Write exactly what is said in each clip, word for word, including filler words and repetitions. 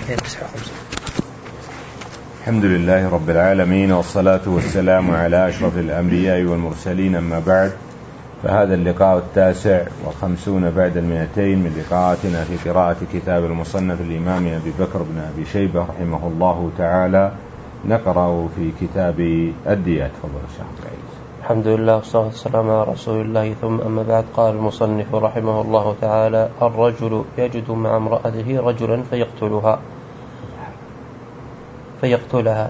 الحمد لله رب العالمين، والصلاة والسلام على أشرف الأنبياء والمرسلين، أما بعد، فهذا اللقاء التاسع والخمسون بعد المئتين من لقاءاتنا في قراءة كتاب المصنف الإمام أبي بكر بن أبي شيبة رحمه الله تعالى. نقرأ في كتاب الديات. تفضل الشيخ العزيز. الحمد لله والصلاة والسلام على رسول الله، ثم أما بعد. قال المصنف رحمه الله تعالى: الرجل يجد مع امرأته رجلا فيقتلها فيقتلها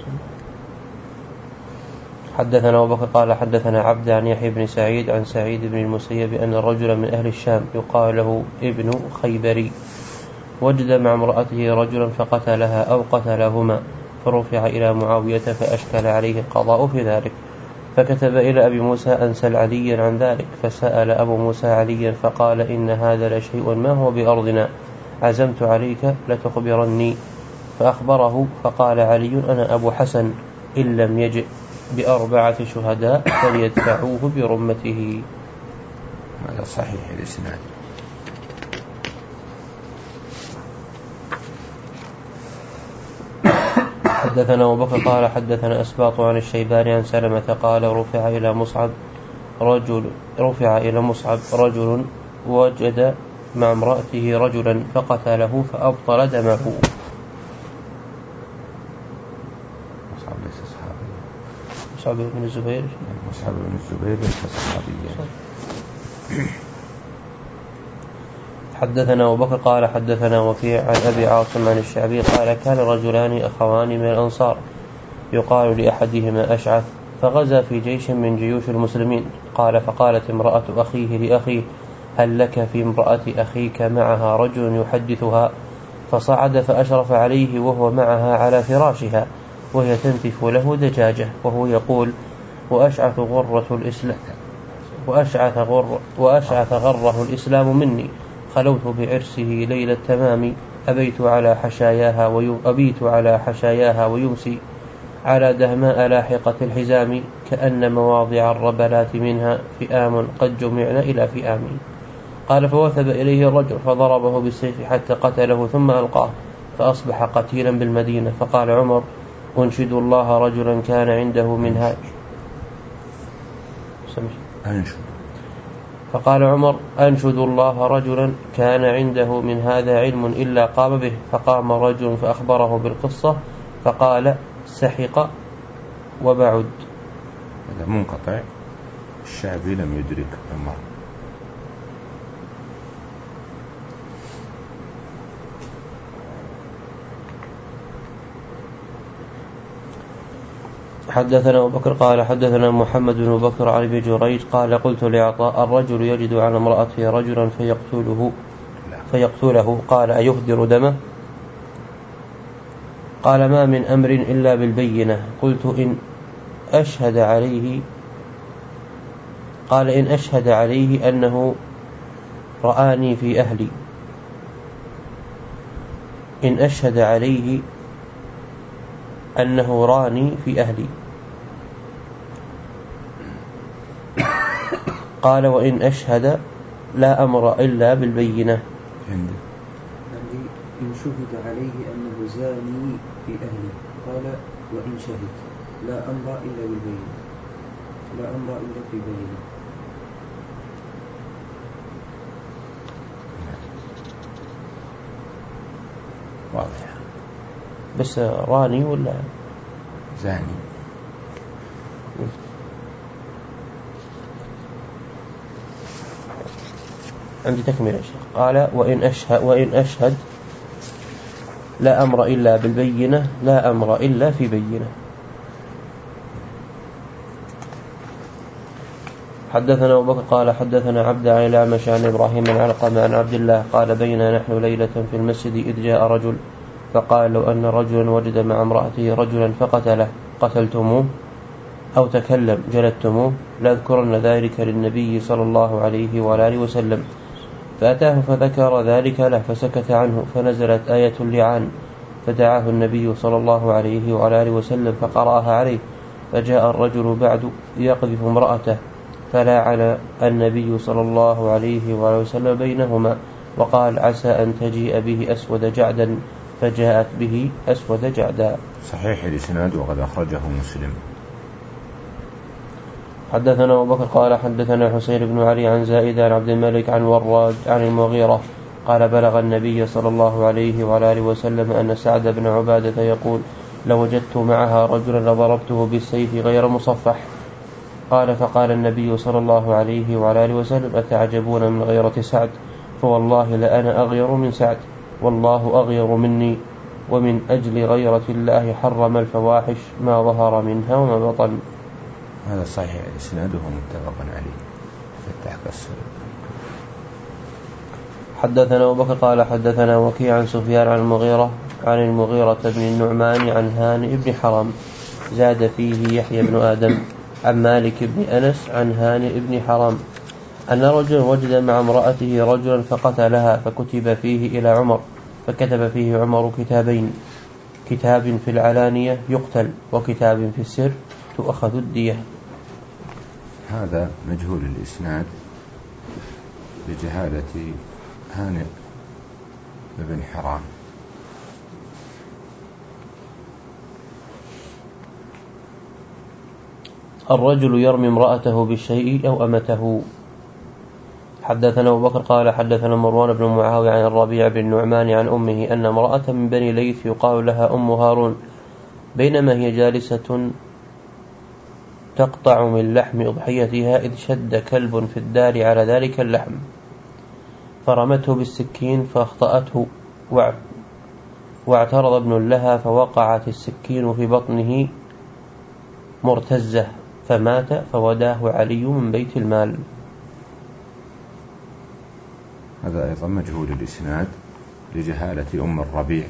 حدثنا أبو بكر قال حدثنا عبد عن يحيى بن سعيد عن سعيد بن المسيب أن رجلا من أهل الشام يقال له ابن خيبري وجد مع امرأته رجلا فقتلها أو قتلهما، فرفع إلى معاوية فأشكل عليه القضاء في ذلك، فكتب إلى أبي موسى أن سل عليا عن ذلك، فسأل أبو موسى عليا فقال: إن هذا لشيء ما هو بأرضنا، عزمت عليك لتخبرني. فأخبره، فقال علي: أنا أبو حسن، إن لم يجئ بأربعة شهداء فليدفعوه برمته. هذا صحيح الإسناد. حدثنا أبو بكر قال حدثنا أسباط عن الشيباني عن سلمة قال: رفع إلى مصعب رجل رفع إلى مصعب رجل وجد مع امرأته رجلا فقتله فأبطل دمه. مصعب ليس صحابي. مصعب بن الزبير. مصعب بن الزبير ليس صحابيا. حدثنا أبو بكر قال حدثنا وكيع عن أبي عاصم عن الشعبي قال: كان رجلان أخوان من الأنصار يقال لأحدهما أشعث، فغزا في جيش من جيوش المسلمين. قال: فقالت امرأة أخيه لأخيه: هل لك في امرأة أخيك معها رجل يحدثها؟ فصعد فأشرف عليه وهو معها على فراشها وهي تنتف له دجاجة وهو يقول: وأشعث غرة الإسلام وأشعث, غر وأشعث غره الإسلام مني، خلوت بعرسه ليلة التمام، أبيت على حشاياها وأبيت على حشاياها ويمسي على دهماء لاحقة الحزام، كأن مواضع الربلات منها فئام قد جمعنا إلى فئام. قال: فوثب إليه الرجل فضربه بالسيف حتى قتله ثم ألقاه، فأصبح قتيلا بالمدينة. فقال عمر: أنشد الله رجلا كان عنده من هذا فقال عمر: أنشد الله رجلا كان عنده من هذا علم إلا قام به. فقام رجل فأخبره بالقصة فقال: سحق وبعد. هذا منقطع، الشعبي لم يدرك عمر. حدثنا أبو بكر قال حدثنا محمد بن بكر عن ابن جريج قال: قلت لعطاء: الرجل يجد على امرأته رجلا فيقتله فيقتله قال: أيهدر دمه؟ قال: ما من أمر إلا بالبينة. قلت: إن أشهد عليه قال: إن أشهد عليه أنه رآني في أهلي إن أشهد عليه أنه راني في أهلي. قال: وإن أشهد لا أمر إلا بالبينة. عندي إن شهد عليه أنه زاني في أهلي. قال: وإن شهد لا أمر إلا بالبينة لا أمر إلا في بينة. واضح. بس راني ولا زاني؟ عندي تكملة يا شيخ. قال: وإن أشهد, وإن أشهد لا أمر إلا بالبينة لا أمر إلا في بينة. حدثنا أبو بكر قال حدثنا عبد عن الأعمش عن إبراهيم بن علقمة عن عبد الله قال: بينا نحن ليلة في المسجد إذ جاء رجل فقال: لو أن رجلا وجد مع امرأته رجلا فقتله قتلتموه؟ أو تكلم جلدتموه؟ لأذكرن ذلك للنبي صلى الله عليه وآله وسلم. فأتاه فذكر ذلك له فسكت عنه، فنزلت آية اللعان، فدعاه النبي صلى الله عليه وآله وسلم فقرأها عليه، فجاء الرجل بعد يقذف امرأته، فلاعن النبي صلى الله عليه وآله وسلم بينهما، وقال: عسى أن تجيء به أسود جعدا فجاءت به أسود جعدا. صحيح الإسناد وقد أخرجه مسلم. حدثنا أبو بكر قال حدثنا حسين بن علي عن زائد عن عبد الملك عن وراج عن المغيرة قال بلغ النبي صلى الله عليه وعلى آله وسلم أن سعد بن عبادة يقول لوجدت معها رجلا لضربته بالسيف غير مصفح. قال فقال النبي صلى الله عليه وعلى آله وسلم أتعجبون من غيرة سعد فوالله لأنا أغير من سعد والله أغير مني ومن أجل غيرة الله حرم الفواحش ما ظهر منها وما بطن. هذا صحيح إسناده متفق عليه في التحقيق. حدثنا أبو بكر قال حدثنا وكيع عن سفيان عن المغيرة عن المغيرة بن النعمان عن هانئ بن حرام زاد فيه يحيى بن آدم عن مالك بن أنس عن هانئ بن حرام أن رجلا وجد مع امرأته رجلا فقتلها فكتب فيه إلى عمر فكتب فيه عمر كتابين كتاب في العلانية يقتل وكتاب في السر تؤخذ الدية. هذا مجهول الإسناد بجهالة هانئ بن حرام. الرجل يرمي امرأته بالشيء أو أمته. حدثنا أبو بكر قال حدثنا مروان بن معاوية عن الربيع بن نعمان عن أمه أن امرأة من بني ليث يقال لها أم هارون بينما هي جالسة تقطع من لحم أضحيتها إذ شد كلب في الدار على ذلك اللحم فرمته بالسكين فاخطأته واعترض ابن لها فوقعت السكين في بطنه مرتزة فمات فوداه علي من بيت المال. هذا أيضا مجهول الإسناد لجهالة أم الربيع.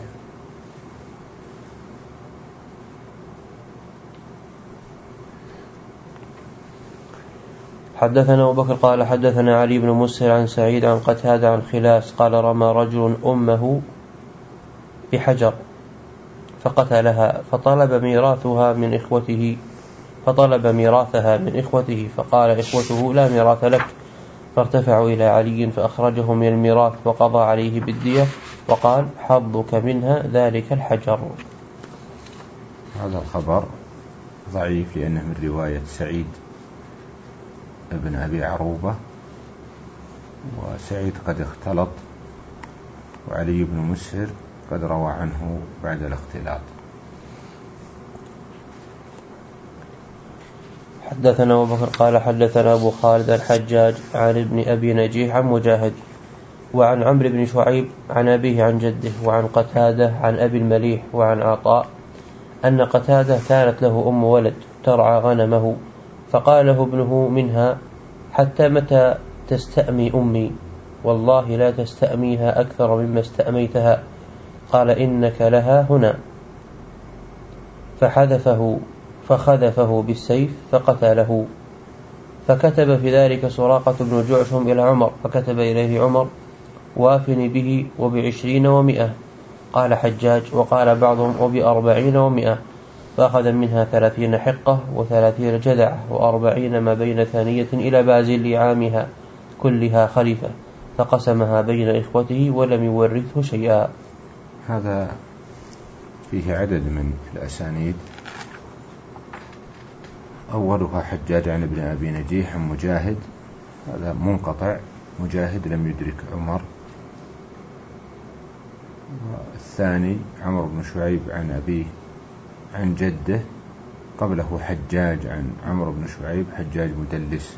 حدثنا أبو بكر قال حدثنا علي بن مسهر عن سعيد عن قتادة عن خلاس قال رمى رجل أمه بحجر فقتلها فطلب ميراثها من إخوته فطلب ميراثها من إخوته فقال إخوته لا ميراث لك فارتفعوا إلى علي فأخرجه من الميراث وقضى عليه بالدية وقال حظك منها ذلك الحجر. هذا الخبر ضعيف لأنه من رواية سعيد ابن أبي عروبة وسعيد قد اختلط وعلي بن مسهر قد روى عنه بعد الاختلاط. حدثنا أبو بكر قال حدثنا أبو خالد الحجاج عن ابن أبي نجيح عن مجاهد وعن عمرو بن شعيب عن أبيه عن جده وعن قتادة عن أبي المليح وعن عطاء أن قتادة كانت له أم ولد ترعى غنمه فقال له ابنه منها حتى متى تستأمي أمي والله لا تستأميها أكثر مما استأميتها قال إنك لها هنا فحذفه فخذفه بالسيف فقتله فكتب في ذلك سراقة بن جعشم إلى عمر فكتب إليه عمر وافني به وبعشرين ومئة قال حجاج وقال بعضهم وبأربعين ومئة فأخذ منها ثلاثين حقة وثلاثين جذعة وأربعين ما بين ثانية إلى بازل لعامها كلها خليفة فقسمها بين إخوته ولم يورثه شيئا. هذا فيه عدد من الأسانيد أولها حجاج عن ابن أبي نجيح عن مجاهد هذا منقطع مجاهد لم يدرك عمر. والثاني عمرو بن شعيب عن أبيه عن جده قبله حجاج عن عمرو بن شعيب حجاج مدلس.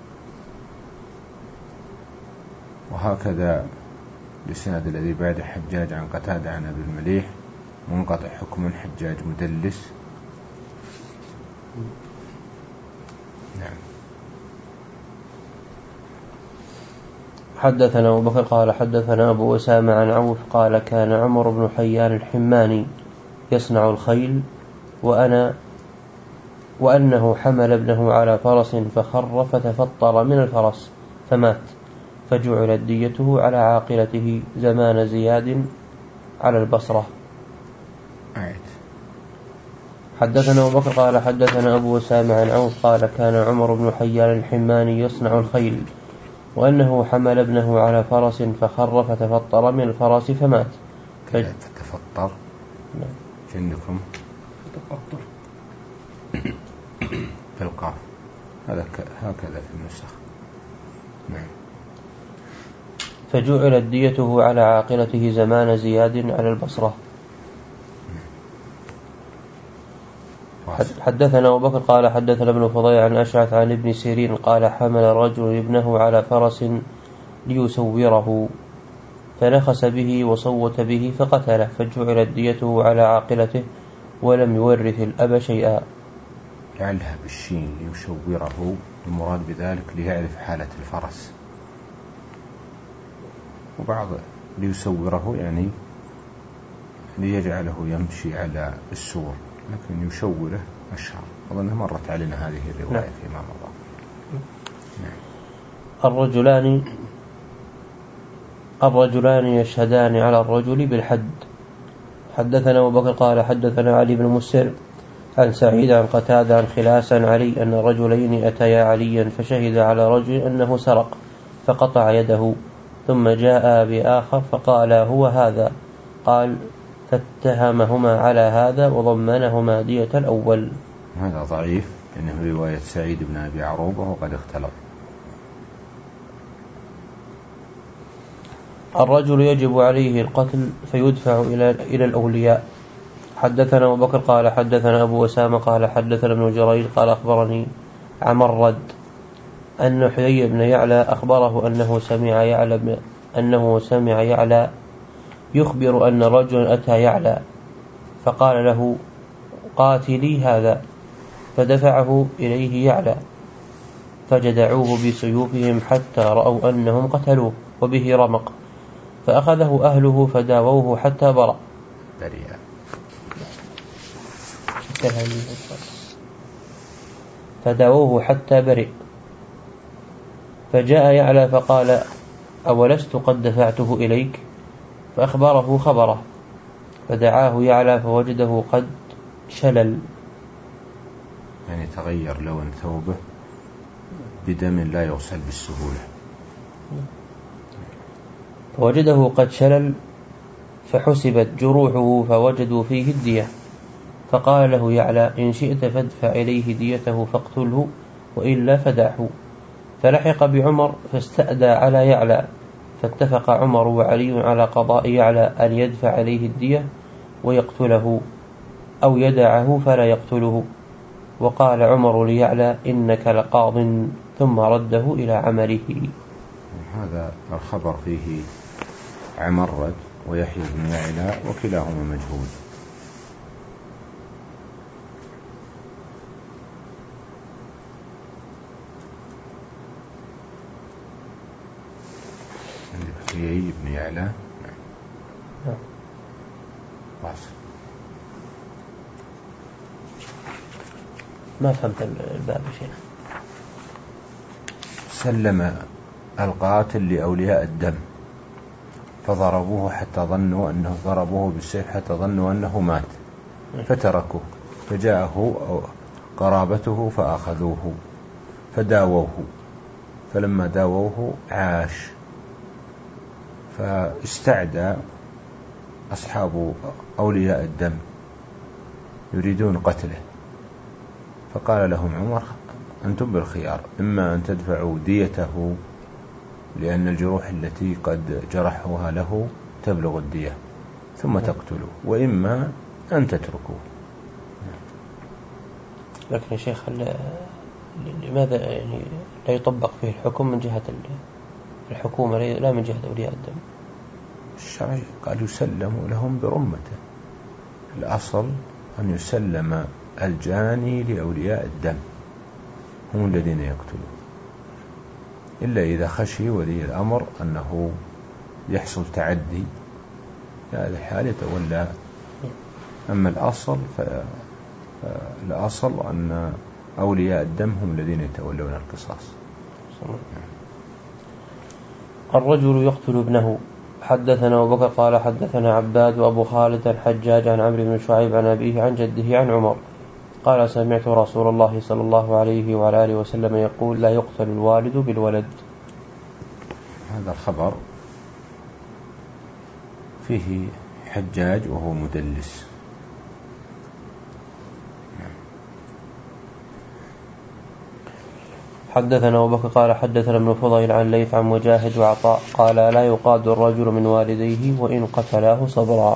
وهكذا الإسناد الذي بعد حجاج عن قتادة عن أبي المليح منقطع حكم حجاج مدلس. نعم. حدثنا أبو بكر قال حدثنا أبو أسامة عن عوف قال كان عمر بن حيان الحماني يصنع الخيل وأنا وأنه حمل ابنه على فرس فخر فتفطر من الفرس فمات فجعلت ديته على عاقلته زمان زياد على البصرة. آية. حدثنا أبو بكر قال حدثنا أبو أسامة عن عوف قال كان عمر بن حيان الحماني يصنع الخيل وأنه حمل ابنه على فرس فخر فتفطر من الفرس فمات. يتفطر. نعم. عندكم يتقطر في القاف، هذا هكذا في النسخ. نعم. فجعلت ديته على عاقلته زمان زياد على البصرة. حدثنا أبو بكر قال حدثنا ابن فضيل عن أشعث عن ابن سيرين قال حمل رجل ابنه على فرس ليسوره فنخس به وصوت به فقتله، فجعلت ديته على عاقلته ولم يورث الأب شيئا. جعلها بالشين ليشوره، المراد بذلك ليعرف حالة الفرس، وبعض ليسوره يعني ليجعله يمشي على السور، لكن يشوره أشهر. أظنها مرت علينا هذه الرواية نعم. فيما مضى. نعم. الرجلان الرجلان يشهدان على الرجل بالحد. حدثنا أبو بكر قال حدثنا علي بن مسر عن سعيد عن قتادة عن خلاس عن علي أن رجلين أتيا عليا فشهد على رجل أنه سرق فقطع يده، ثم جاء بآخر فقال هو هذا، قال فاتهمهما على هذا وضمنهما دية الأول. هذا ضعيف لأنه رواية سعيد بن أبي عروبة وقد اختلط. الرجل يجب عليه القتل فيدفع إلى إلى الأولياء. حدثنا أبو بكر قال حدثنا أبو أسامة قال حدثنا ابن جرير قال أخبرني عمرد أن حيي بن يعلى أخبره أنه سمع يعلى أنه سمع يعلى يخبر أن رجلا أتى يعلى فقال له قاتلي هذا، فدفعه إليه يعلى فجدعوه بسيوفهم حتى رأوا أنهم قتلوه وبه رمق، فأخذه أهله فداووه حتى برأ. فداووه حتى برئ. فجاء يعلى فقال أولست قد دفعته إليك؟ فأخبره خبره، فدعاه يعلى فوجده قد شلل، يعني تغير لون ثوبه بدم لا يغسل بالسهولة، فوجده قد شلل فحسبت جروحه فوجدوا فيه الدية، فقال له يعلى إن شئت فادفع إليه ديته فاقتله وإلا فدعه. فلحق بعمر فاستأدى على يعلى، فاتفق عمر وعلي على قضاء يعلى أن يدفع إليه الدية ويقتله أو يدعه فلا يقتله. وقال عمر ليعلى إنك لقاض، ثم رده إلى عمله. هذا الخبر فيه عمرد ويحيى بن يعلى وكلاهما مجهول. يحيى بن يعلى واصل. ما فهمت الباب يا شيخ. سلم القاتل لأولياء الدم فضربوه حتى ظنوا أنه ضربوه بالسيف حتى ظنوا أنه مات، فتركوه، فجاءه قرابته فأخذوه فداووه، فلما داووه عاش، فاستعدى أصحاب أولياء الدم يريدون قتله، فقال لهم عمر أنتم بالخيار، إما أن تدفعوا ديته لأن الجروح التي قد جرحوها له تبلغ الدية ثم تقتلوا، وإما أن تتركوه. لكن يا شيخ لماذا يعني لا يطبق فيه الحكم من جهة الحكومة لا من جهة أولياء الدم؟ الشرع قال يسلم لهم برمته، الأصل أن يسلم الجاني لأولياء الدم هم الذين يقتلون، إلا إذا خشي ولي الأمر أنه يحصل تعدي في هذه الحال يتولى. أما الأصل فالأصل أن أولياء الدم هم الذين يتولون القصاص. الرجل يقتل ابنه. حدثنا أبو بكر قال حدثنا عباد وأبو خالد الحجاج عن عمرو بن شعيب عن أبيه عن جده عن عمر قال سمعت رسول الله صلى الله عليه وعلى آله وسلم يقول لا يقتل الوالد بالولد. هذا الخبر فيه حجاج وهو مدلس. حدثنا أبو بكر قال حدثنا ابن فضيل عن ليث عن مجاهد وعطاء قال لا يقاد الرجل من والديه وإن قتلاه صبرا.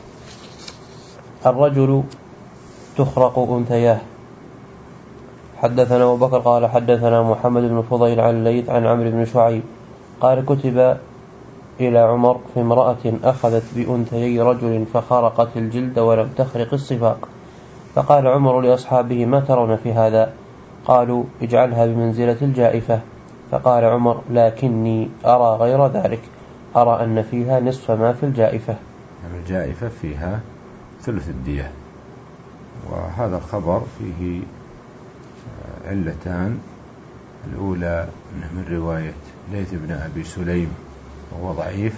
الرجل تخرق أنثياه. حدثنا أبو بكر قال حدثنا محمد بن فضيل عن ليث عن عمرو بن شعيب قال كتب إلى عمر في امرأة أخذت بأنثيي رجل فخرقت الجلد ولم تخرق الصفاق، فقال عمر لأصحابه ما ترون في هذا؟ قالوا اجعلها بمنزلة الجائفة. فقال عمر لكني أرى غير ذلك، أرى أن فيها نصف ما في الجائفة. الجائفة فيها ثلث الدية. وهذا الخبر فيه علتان، الأولى أنه من رواية ليث بن أبي سليم وهو ضعيف،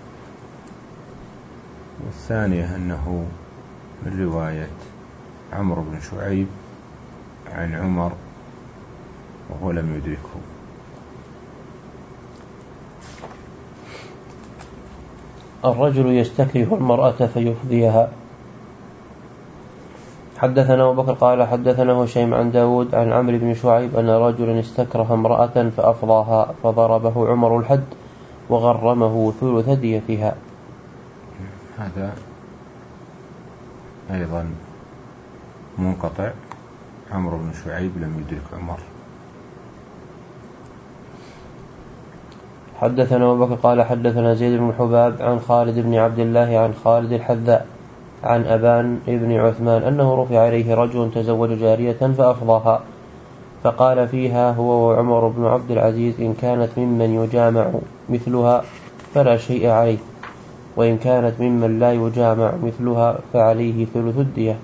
والثانية أنه من رواية عمرو بن شعيب عن عمر وهو لم يدركه. الرجل يستكره المرأة فيفضيها. حدثنا أبو بكر قال حدثنا هشيم عن داود عن عمرو بن شعيب أن رجلا استكره امرأة فأفضاها فضربه عمر الحد وغرمه ثلث ديتها. هذا أيضا منقطع، عمرو بن شعيب لم يدرك عمر. حدثنا أبو بكر قال حدثنا زيد بن حباب عن خالد بن عبد الله عن خالد الحذاء عن أبان بن عثمان أنه رفع عليه رجل تزوج جارية فأفضاها، فقال فيها هو وعمر بن عبد العزيز إن كانت ممن يجامع مثلها فلا شيء عليه، وإن كانت ممن لا يجامع مثلها فعليه ثلث الدية.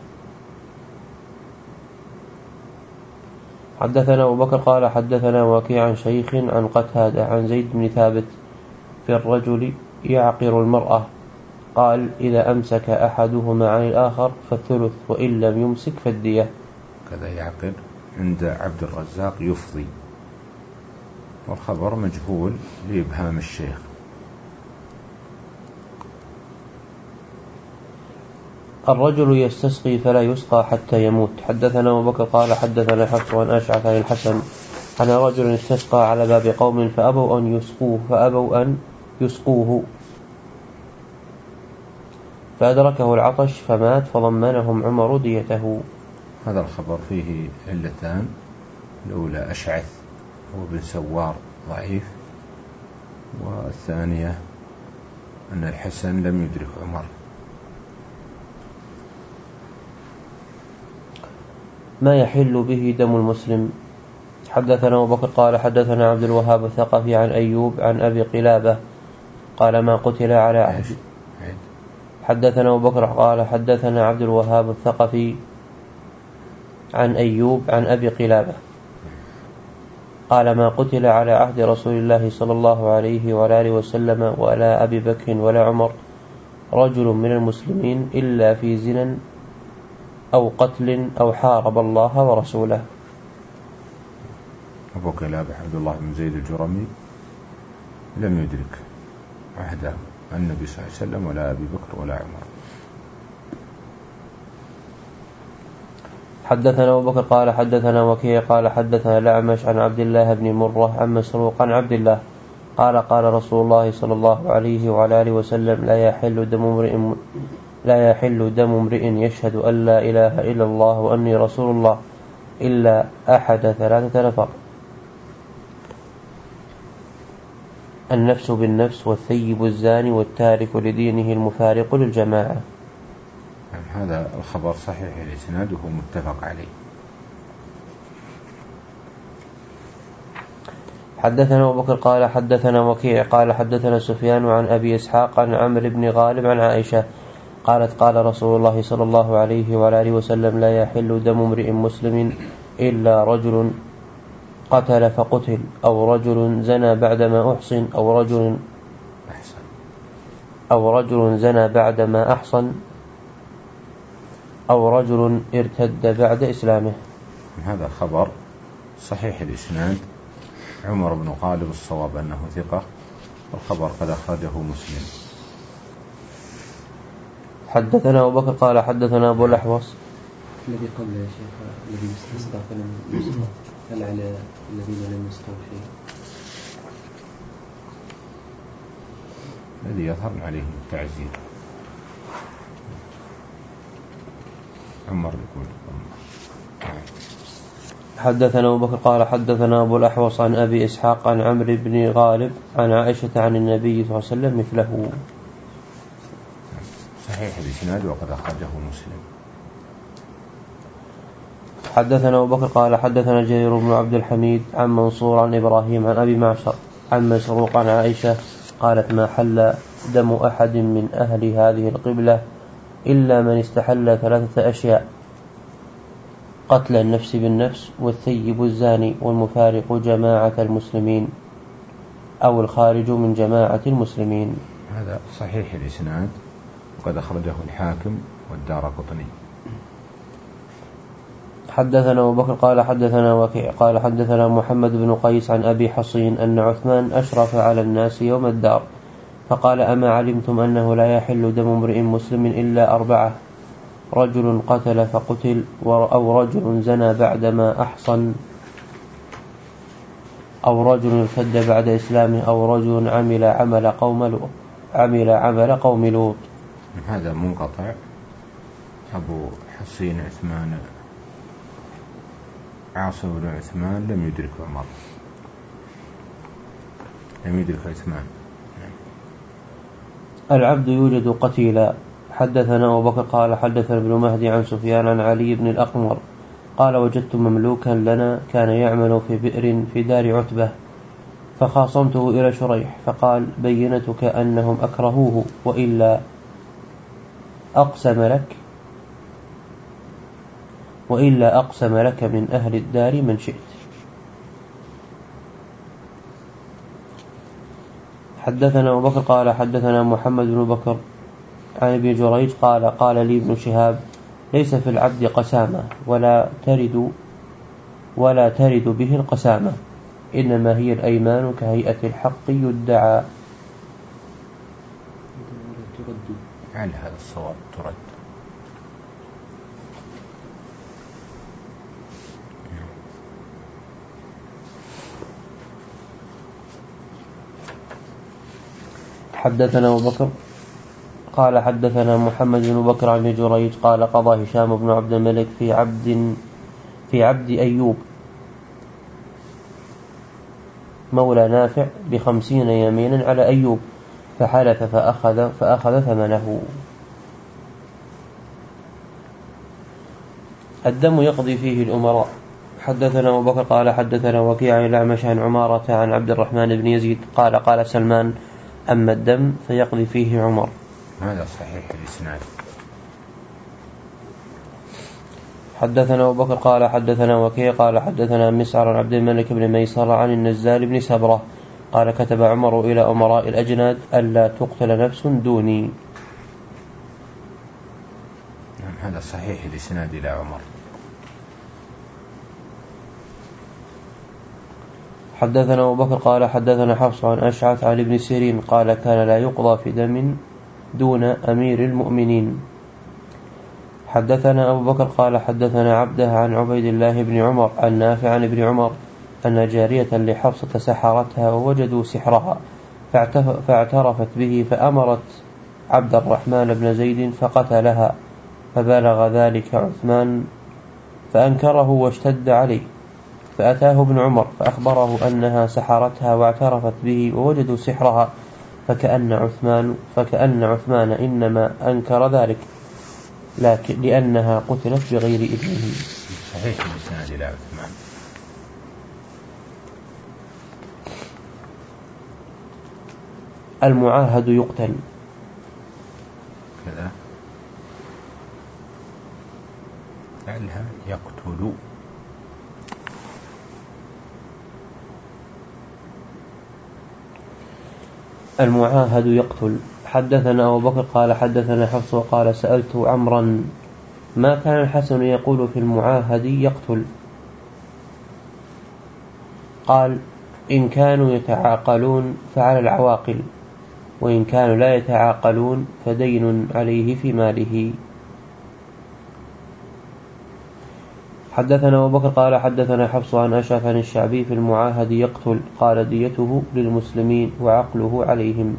حدثنا أبو بكر قال حدثنا وكيع عن شيخ عن قتادة عن زيد بن ثابت في الرجل يعقر المرأة قال إذا أمسك أحدهما عن الآخر فالثلث وإن لم يمسك فالدية. كذا يعقر عند عبد الرزاق يفضي، والخبر مجهول لإبهام الشيخ. الرجل يستسقي فلا يسقى حتى يموت. حدثنا أبو بكر قال حدثنا حفص عن أشعث عن الحسن أن رجل استسقى على باب قوم فأبوا أن يسقوه فأبوا أن يسقوه فأدركه العطش فمات فضمنهم عمر ديته. هذا الخبر فيه علتان، الأولى أشعث هو بن سوار ضعيف، والثانية أن الحسن لم يدرك عمر. ما يحل به دم المسلم. حدثنا أبو بكر قال حدثنا عبد الوهاب الثقفي عن أيوب عن أبي قلابة قال ما قتل على عهد. حدثنا أبو بكر قال حدثنا عبد الوهاب الثقفي عن أيوب عن أبي قلابة قال ما قتل على عهد رسول الله صلى الله عليه وآله وسلم ولا أبي بكر ولا عمر رجل من المسلمين إلا في زنا أو قتل أو حارب الله ورسوله. أبو قلابة عبد الله بن زيد الجرمي لم يدرك عهد النبي صلى الله عليه وسلم ولا أبي بكر ولا عمر. حدثنا أبو بكر قال حدثنا وكيع قال حدثنا الأعمش عن عبد الله بن مرة عن مسروق عن عبد الله قال قال رسول الله صلى الله عليه وعلى آله وسلم لا يحل دم امرئ لا يحل دم امرئ يشهد أن لا إله إلا الله وأني رسول الله إلا أحد ثلاثة نفر: النفس بالنفس والثيب الزاني والتارك لدينه المفارق للجماعة. هذا الخبر صحيح الإسناد وهو متفق عليه. حدثنا أبو بكر قال حدثنا وكيع قال حدثنا سفيان عن أبي إسحاق عن عمرو بن غالب عن عائشة قالت قال رسول الله صلى الله عليه وآله وسلم لا يحل دم امرئ مسلم إلا رجل قتل فقتل أو رجل زنى بعدما أحصن أو رجل أو رجل زنى بعدما أحصن أو رجل ارتد بعد إسلامه. هذا خبر صحيح الإسناد. عمر بن غالب الصواب أنه ثقة، والخبر قد أخرجه مسلم. حدثنا أبو بكر قال حدثنا أبو الأحوص. الذي قبل يا شيخ الذي استسقى فلم يسقى، هل على الذين لم يسقوا شيء؟ الذي يظهر عليهم التعزير. عمر يقول حدثنا أبو بكر قال حدثنا أبو الأحوص عن أبي إسحاق عن عمرو بن غالب عن عائشة عن النبي صلى الله عليه وسلم مثله. صحيح الإسناد وقد أخرجه مسلم. حدثنا أبو بكر قال حدثنا جرير بن عبد الحميد عن منصور عن إبراهيم عن أبي معشر عن مسروق عن عائشة قالت ما حل دم أحد من أهل هذه القبلة إلا من استحل ثلاثة أشياء: قتل النفس بالنفس، والثيب الزاني، والمفارق جماعة المسلمين أو الخارج من جماعة المسلمين. هذا صحيح الإسناد وقد أخرجه الحاكم والدارقطني. حدثنا أبو بكر قال حدثنا وكيع قال حدثنا محمد بن قيس عن أبي حصين أن عثمان أشرف على الناس يوم الدار فقال أما علمتم أنه لا يحل دم امرئ مسلم إلا أربعة: رجل قتل فقتل، أو رجل زنى بعدما أحصن، أو رجل ارتد بعد إسلامه، أو رجل عمل عمل قوم لوط عمل عمل قوم لوط. هذا منقطع. أبو حصين عثمان عاصم بن عثمان لم يدرك عمر، لم يدرك عثمان. العبد يوجد قتيلا. حدثنا أبو بكر قال حدثنا ابن مهدي عن سفيان عن علي بن الأقمر قال وجدت مملوكا لنا كان يعمل في بئر في دار عتبة فخاصمته إلى شريح فقال بينتك أنهم أكرهوه وإلا أقسم لك وإلا أقسم لك من أهل الدار من شئت. حدثنا أبو بكر قال حدثنا محمد بن بكر عن ابن جريج قال قال لي ابن شهاب ليس في العبد قسامة ولا ترد ولا ترد به القسامة، إنما هي الأيمان كهيئة الحق يدعى. هل هذا الصواب ترد؟ حدثنا أبو بكر قال حدثنا محمد بن بكر عن جريج قال قضى هشام بن عبد الملك في عبد في عبد أيوب مولى نافع بخمسين يمينا على أيوب فحلف فأخذ فأخذ ثمنه. الدم يقضي فيه الأمراء. حدثنا أبو بكر قال حدثنا وكيع عن الأعمش عن عمارة عن عبد الرحمن بن يزيد قال قال سلمان أما الدم فيقضي فيه عمر. هذا صحيح الإسناد. حدثنا أبو بكر قال حدثنا وكيع قال حدثنا مسعر عن عبد الملك بن ميسر عن النزال بن سبرة قال كتب عمر إلى أمراء الأجناد ألا تقتل نفس دوني. هذا صحيح الإسناد إلى عمر. حدثنا أبو بكر قال حدثنا حفص عن أشعث عن ابن سيرين قال كان لا يقضى في دم دون أمير المؤمنين. حدثنا أبو بكر قال حدثنا عبده عن عبيد الله بن عمر عن نافع عن ابن عمر أن جارية لحفصة سحرتها ووجدوا سحرها فاعترفت به فأمرت عبد الرحمن بن زيد فقتلها فبلغ ذلك عثمان فأنكره واشتد عليه فأتاه ابن عمر فأخبره أنها سحرتها واعترفت به ووجدوا سحرها فكأن عثمان فكأن عثمان إنما أنكر ذلك لكن لأنها قتلت بغير إذنه. صحيح الإسناد إلى عثمان. المعاهد يقتل. كذا لعلها يقتل. المعاهد يقتل. حدثنا أبو بكر قال حدثنا حفص وقال سألت عمرا ما كان الحسن يقول في المعاهد يقتل؟ قال إن كانوا يتعاقلون فعلى العواقل، وإن كانوا لا يتعاقلون فدين عليه في ماله. حدثنا أبو بكر قال حدثنا حفص عن أشعث عن الشعبي في المعاهد يقتل قال ديته للمسلمين وعقله عليهم.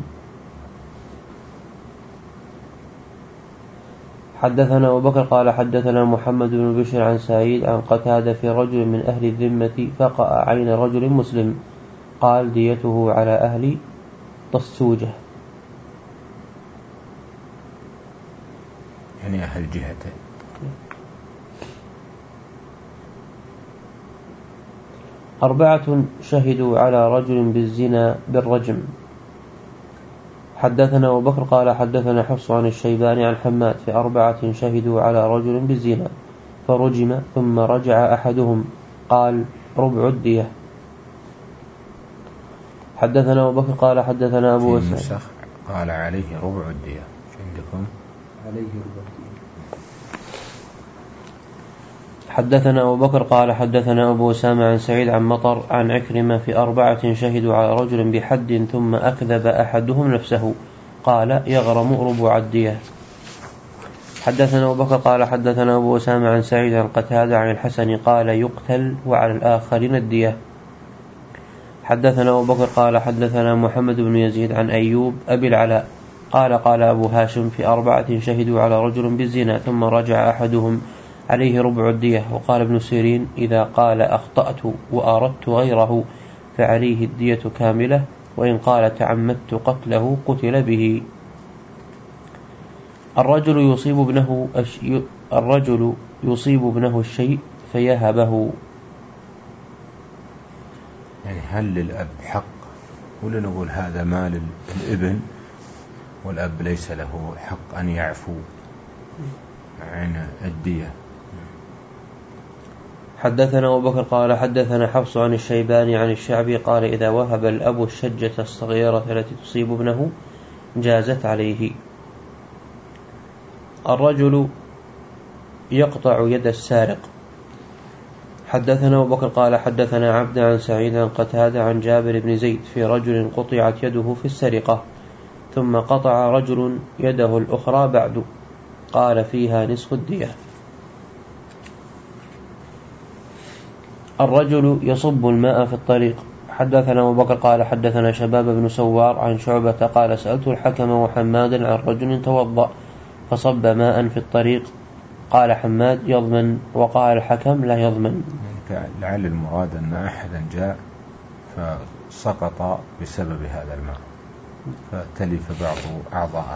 حدثنا أبو بكر قال حدثنا محمد بن بشر عن سعيد عن قتادة في رجل من أهل الذمة فقأ عين رجل مسلم قال ديته على أهل طسوجة يعني أهل جهته. أربعة شهدوا على رجل بالزنا بالرجم. حدثنا أبو بكر قال حدثنا حفص عن الشيباني عن حماد في أربعة شهدوا على رجل بالزنا فرجم ثم رجع أحدهم قال ربع الدية. حدثنا أبو بكر قال حدثنا أبو وسعيد قال عليه ربع الدية. عندكم عليه ربع الدية. حدثنا أبو بكر قال حدثنا أبو أسامة عن سعيد عن مطر عن عكرمة في أربعة شهدوا على رجل بحد ثم أكذب أحدهم نفسه قال يغرم ربع الدية. حدثنا أبو بكر قال حدثنا أبو أسامة عن سعيد عن قتادة عن الحسن قال يقتل وعلى الآخرين الدية. حدثنا أبو بكر قال حدثنا محمد بن يزيد عن أيوب أبي العلاء قال قال أبو هاشم في أربعة شهدوا على رجل بالزنا ثم رجع أحدهم عليه ربع الدية. وقال ابن سيرين إذا قال أخطأت وأردت غيره فعليه الدية كاملة وإن قال تعمدت قتله قتل به. الرجل يصيب ابنه أش... الرجل يصيب ابنه الشيء فيهبه. يعني هل للأب حق ولا نقول هذا مال الابن والأب ليس له حق أن يعفو عن الدية؟ حدثنا أبو بكر قال حدثنا حفص عن الشيباني عن الشعبي قال إذا وهب الأب الشجة الصغيرة التي تصيب ابنه جازت عليه. الرجل يقطع يد السارق. حدثنا أبو بكر قال حدثنا عبد عن سعيد عن قتادة عن جابر بن زيد في رجل قطعت يده في السرقة ثم قطع رجل يده الأخرى بعد قال فيها نصف الدية. الرجل يصب الماء في الطريق. حدثنا أبو بكر قال حدثنا شباب بن سوار عن شعبة قال سألت الحكم وحماد عن رجل توضأ فصب ماء في الطريق قال حماد يضمن وقال الحكم لا يضمن. لعل المراد أن أحدا جاء فسقط بسبب هذا الماء فتلف بعض أعضاءه.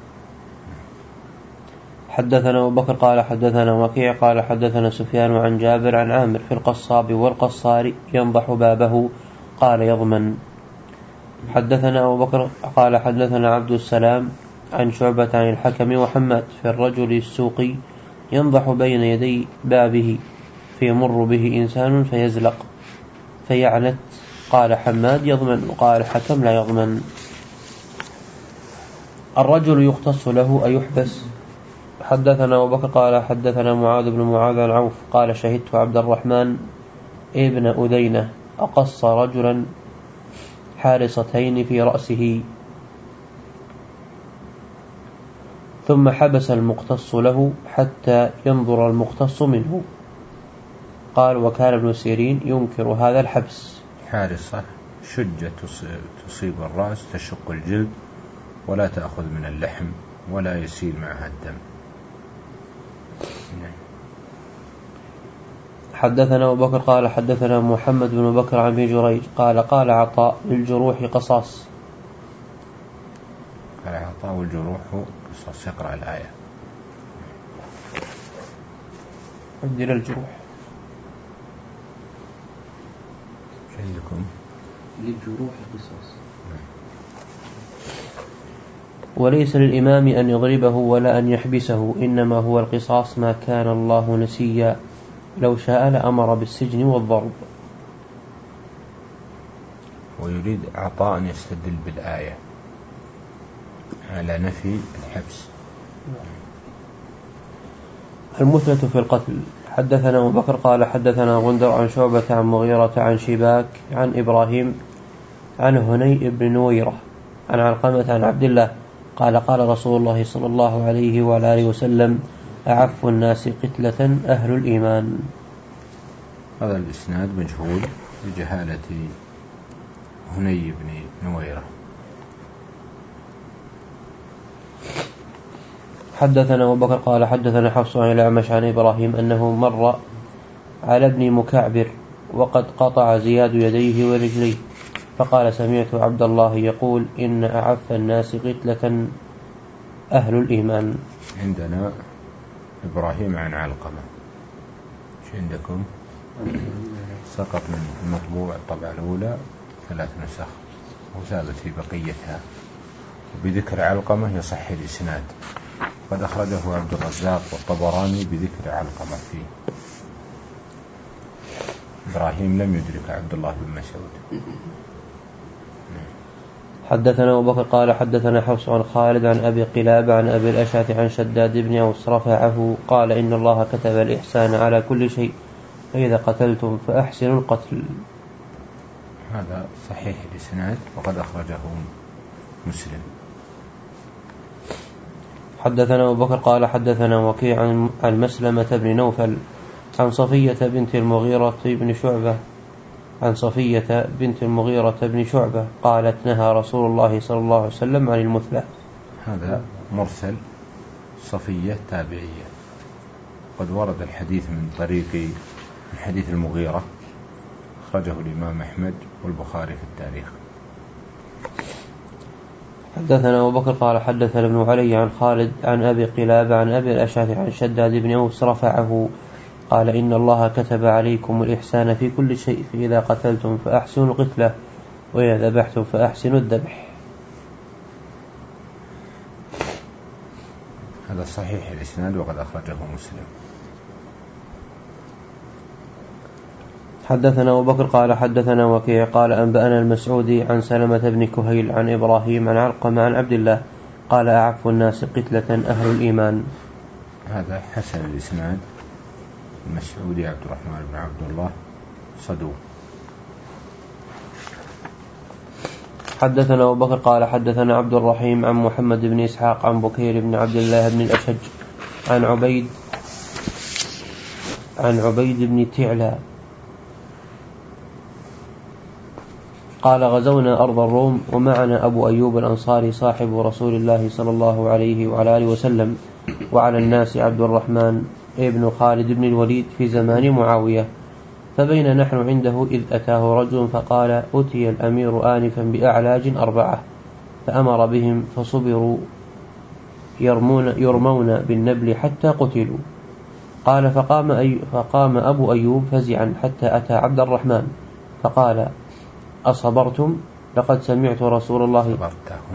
حدثنا أبو بكر قال حدثنا وكيع قال حدثنا سفيان عن جابر عن عامر في القصاب والقصار ينضح بابه قال يضمن. حدثنا أبو بكر قال حدثنا عبد السلام عن شعبة عن الحكم وحماد في الرجل السوقي ينضح بين يدي بابه فيمر به إنسان فيزلق فيعنت قال حماد يضمن وقال الحكم لا يضمن. الرجل يختص له أن يحبس. حدثنا أبو بكر قال حدثنا معاذ بن معاذ عن عوف قال شهدت عبد الرحمن ابن أدينة أقص رجلا حارصتين في رأسه ثم حبس المقتص له حتى ينظر المقتص منه. قال وكان ابن سيرين ينكر هذا الحبس. حارصة شجة تصيب الرأس تشق الجلد ولا تأخذ من اللحم ولا يسيل معها الدم. حدثنا أبو بكر قال حدثنا محمد بن بكر عن ابن جريج قال قال عطاء للجروح قصاص. قال عطاء والجروح قصاص. يقرأ الآية. عندنا الجروح عندكم للجروح قصاص. وليس للإمام أن يضربه ولا أن يحبسه إنما هو القصاص ما كان الله نسيا لو شاء لأمر بالسجن والضرب. ويريد عطاء أن يستدل بالآية على نفي الحبس. المثلة في القتل. حدثنا أبو بكر قال حدثنا غندر عن شعبة عن مغيرة عن شباك عن إبراهيم عن هني بن نويرة عن علقمة عن عبد الله قال قال رسول الله صلى الله عليه وعلى آله وسلم أعف الناس قتلة أهل الإيمان. هذا الإسناد مجهول بجهالة هني بن نويرة. حدثنا أبو بكر قال حدثنا حفص عن الأعمش عن إبراهيم أنه مر على ابن مكعبر وقد قطع زياد يديه ورجليه فقال سمعت عبد الله يقول إن أعف الناس قتلة أهل الإيمان. عندنا إبراهيم عن علقمة. ايش عندكم؟ سقط من المطبوع الطبعة الأولى ثلاث نسخ وثابت في بقيتها، وبذكر علقمة يصح الإسناد، قد أخرجه عبد الرزاق والطبراني بذكر علقمة فيه. إبراهيم لم يدرك عبد الله بن مسعود. حدثنا أبو بكر قال حدثنا حفص عن خالد عن أبي قلابة عن أبي الأشعث عن شداد بن أوس رفعه قال إن الله كتب الإحسان على كل شيء فإذا قتلتم فأحسنوا القتل. هذا صحيح الإسناد وقد أخرجه مسلم. حدثنا أبو بكر قال حدثنا وكيع عن مسلمة بن نوفل عن صفية بنت المغيرة بن شعبة عن صفية بنت المغيرة بن شعبة قالت نهى رسول الله صلى الله عليه وسلم عن المثلى. هذا مرسل، صفية تابعية، قد ورد الحديث من طريق من حديث المغيرة، أخرجه الإمام أحمد والبخاري في التاريخ. حدثنا أبو بكر قال حدثنا ابن علي عن خالد عن أبي قلابة عن أبي الأشعث عن شداد بن أوس رفعه قال إن الله كتب عليكم الإحسان في كل شيء فإذا قتلتم فأحسنوا القتلة وإذا ذبحتم فأحسنوا الذبح. هذا صحيح الإسناد وقد أخرجه مسلم. حدثنا أبو بكر قال حدثنا وكيع قال أنبأنا المسعودي عن سلمة بن كهيل عن إبراهيم عن علقمة عن عبد الله قال أعف الناس قتلة أهل الإيمان. هذا حسن الإسناد. المسعودي عبد الرحمن بن عبد الله صدوق. حدثنا أبو بكر قال حدثنا عبد الرحيم عن محمد بن إسحاق عن بكير بن عبد الله بن الأشج عن عبيد عن عبيد بن تعلى قال غزونا أرض الروم ومعنا أبو أيوب الأنصاري صاحب رسول الله صلى الله عليه وعلى آله وسلم وعلى الناس عبد الرحمن ابن خالد بن الوليد في زمان معاوية، فبين نحن عنده إذ أتاه رجل فقال أتي الأمير آنفا بأعلاج أربعة فأمر بهم فصبروا يرمون, يرمون بالنبل حتى قتلوا. قال فقام, أي فقام أبو أيوب فزعا حتى أتى عبد الرحمن فقال أصبرتم؟ لقد سمعت رسول الله صبرتهم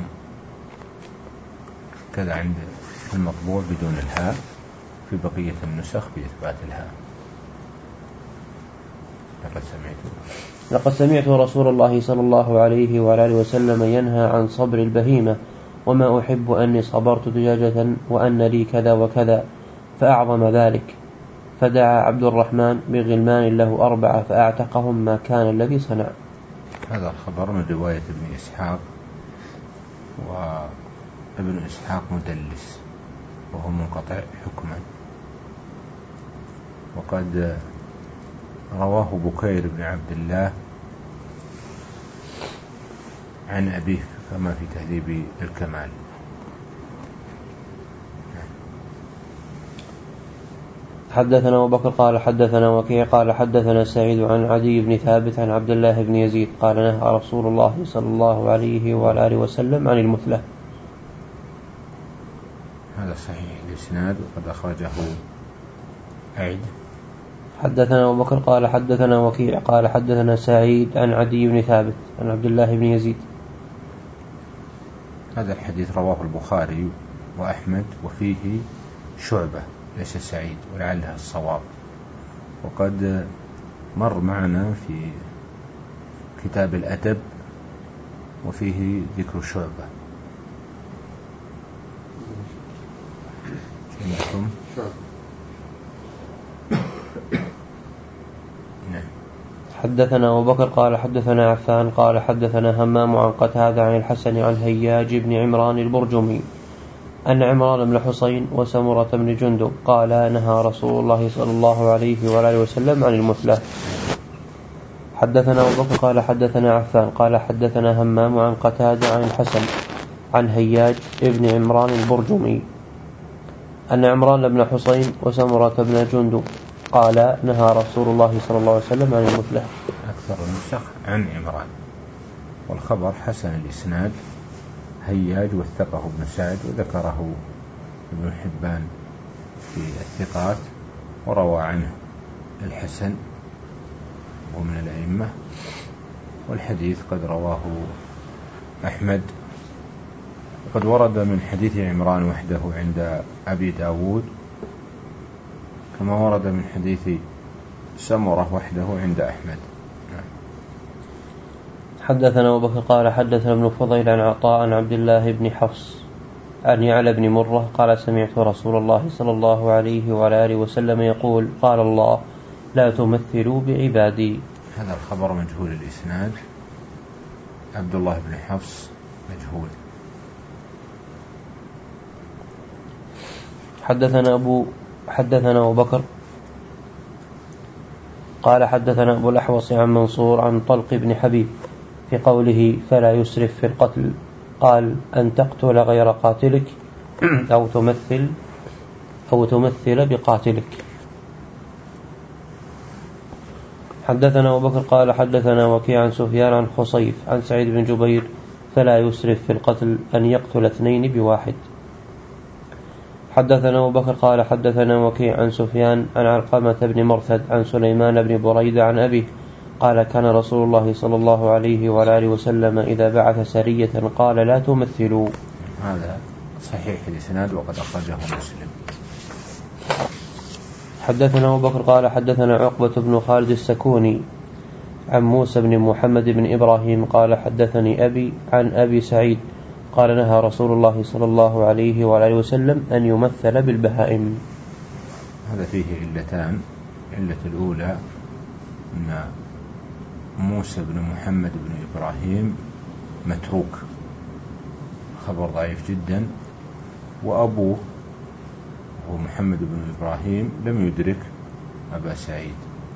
كذا عند المطبوع بدون الهاء، في بقية النسخ بإثبات الهاء. لقد سمعت لقد سمعت رسول الله صلى الله عليه وعلى آله وسلم ينهى عن صبر البهيمة وما أحب أني صبرت دجاجة وأن لي كذا وكذا فأعظم ذلك. فدعا عبد الرحمن بغلمان له أربعة فأعتقهم ما كان الذي صنع. هذا الخبر من رواية ابن إسحاق، وابن إسحاق مدلس وهو منقطع حكما، وقد رواه بكير بن عبد الله عن أبيه كما في تهذيب الكمال. حدثنا أبو بكر قال حدثنا وكيع قال حدثنا سعيد عن عدي بن ثابت عن عبد الله بن يزيد قال نهى رسول الله صلى الله عليه وعلى آله وسلم عن المثلى. هذا صحيح الإسناد وقد أخرجه أعد. حدثنا أبو بكر قال حدثنا وكيع قال حدثنا سعيد عن عدي بن ثابت عن عبد الله بن يزيد. هذا الحديث رواه البخاري وأحمد وفيه شعبة ليس سعيد ولعلها الصواب، وقد مر معنا في كتاب الأدب وفيه ذكر شعبة. عندكم حدثنا أبو بكر قال حدثنا عفان قال حدثنا همام عن قتادة عن الحسن عن هياج بن عمران البرجمي أن عمران بن حسين وسمرة بن جندب قال نهى رسول الله صلى الله عليه وآله وسلم عن المثلة. حدثنا أبو بكر قال حدثنا عفان قال حدثنا همام عن قتادة عن الحسن عن هياج بن عمران البرجمي أن عمران بن حسين وسمرة بن جندب قال نهى رسول الله صلى الله عليه وسلم عن المثلة. أكثر النسخ عن عمران، والخبر حسن الإسناد هياج وثقه ابن سعد وذكره ابن حبان في الثقات، وروى عنه الحسن ومن الأئمة، والحديث قد رواه أحمد، وقد ورد من حديث عمران وحده عند أبي داود، كما ورد من حديث سمرة وحده عند أحمد. حدثنا أبو بكر قال حدثنا ابن فضيل عن عطاء عن عبد الله بن حفص عن يعلى بن مرة قال سمعت رسول الله صلى الله عليه وعلى آله وسلم يقول قال الله لا تمثلوا بعبادي. هذا الخبر مجهول الإسناد، عبد الله بن حفص مجهول. حدثنا أبو حدثنا أبو بكر قال حدثنا أبو الأحوص عن منصور عن طلق بن حبيب في قوله فلا يسرف في القتل، قال أن تقتل غير قاتلك أو تمثل أو تمثل بقاتلك. حدثنا أبو بكر قال حدثنا وكيع عن سفيان عن خصيف عن سعيد بن جبير فلا يسرف في القتل أن يقتل اثنين بواحد. حدثنا أبو بكر قال حدثنا وكيع عن سفيان عن علقمة بن مرثد عن سليمان بن بريدة عن أبيه قال كان رسول الله صلى الله عليه وعلى آله وسلم إذا بعث سرية قال لا تمثلوا. هذا صحيح الإسناد وقد أخرجه مسلم. حدثنا أبو بكر قال حدثنا عقبة بن خالد السكوني عن موسى بن محمد بن إبراهيم قال حدثني أبي عن أبي سعيد قال نهى رسول الله صلى الله عليه وعلى آله وسلم أن يمثل بالبهائم. هذا فيه علتان، علة الأولى أن موسى بن محمد بن إبراهيم متروك، خبر ضعيف جدا، وأبوه هو محمد بن إبراهيم لم يدرك أبا سعيد.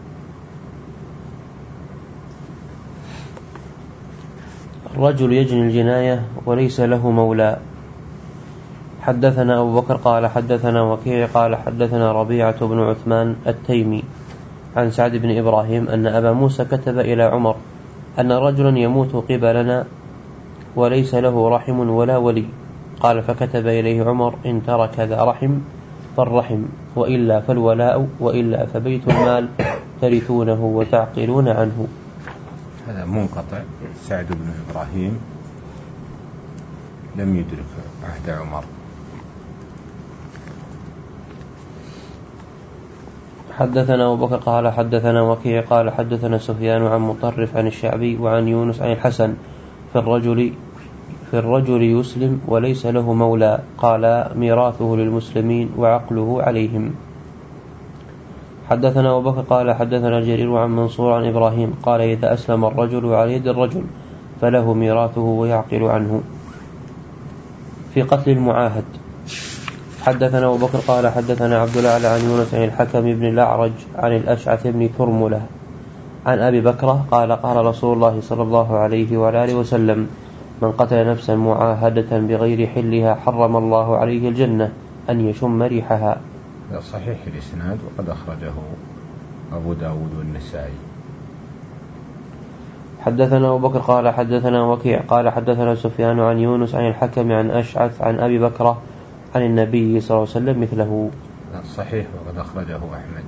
الرجل يجني الجناية وليس له مولى. حدثنا أبو بكر قال حدثنا وكيع قال حدثنا ربيعة بن عثمان التيمي عن سعد بن إبراهيم أن أبا موسى كتب إلى عمر أن رجلا يموت قبلنا وليس له رحم ولا ولي، قال فكتب إليه عمر إن ترك ذا رحم فالرحم، وإلا فالولاء، وإلا فبيت المال ترثونه وتعقلون عنه. هذا منقطع. سعد بن إبراهيم لم يدرك عهد عمر. حدثنا أبو بكر قال حدثنا وكيع قال حدثنا سفيان عن مطرف عن الشعبي وعن يونس عن الحسن في الرجل في الرجل يسلم وليس له مولى، قال ميراثه للمسلمين وعقله عليهم. حدثنا أبو بكر قال حدثنا جرير عن منصور عن إبراهيم قال إذا أسلم الرجل على يد الرجل فله ميراثه ويعقل عنه. في قتل المعاهد. حدثنا أبو بكر قال حدثنا عبد الأعلى عن يونس عن الحكم بن الأعرج عن الأشعث بن ثرملة عن أبي بكرة قال قال رسول الله صلى الله عليه وعلى آله وسلم من قتل نفسا معاهدة بغير حلها حرم الله عليه الجنة أن يشم ريحها. صحيح الإسناد وقد أخرجه أبو داود والنسائي. حدثنا أبو بكر قال حدثنا وكيع قال حدثنا سفيان عن يونس عن الحكم عن أشعث عن أبي بكرة عن النبي صلى الله عليه وسلم مثله. صحيح وقد أخرجه أحمد.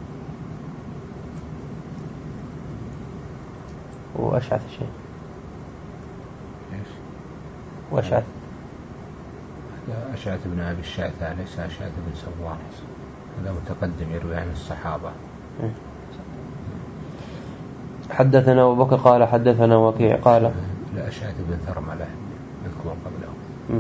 وأشعث شيء إيش؟ وأشعث أشعث بن أبي الشعثاء ليس أشعث بن سوار، هذا متقدم يروي عن الصحابة. حدثنا أبو بكر قال حدثنا وكيع قال لا أشعث بن ثرملة نذكر قبله.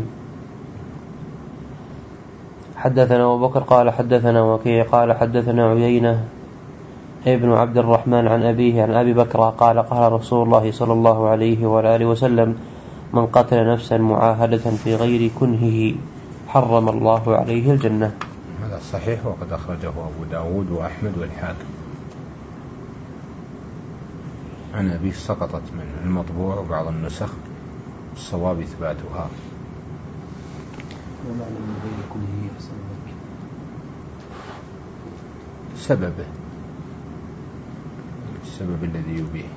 حدثنا أبو بكر قال حدثنا وكيع قال حدثنا عيينة ابن عبد الرحمن عن أبيه عن أبي بكر قال قال رسول الله صلى الله عليه وآله وسلم من قتل نفسا معاهدة في غير كنهه حرم الله عليه الجنة. هذا صحيح وقد أخرجه أبو داود وأحمد والحاكم. عن أبيه سقطت منه المطبوع وبعض النسخ الصواب إثباتها. ومعنى من غير كنهه سببه السبب الذي يبيه.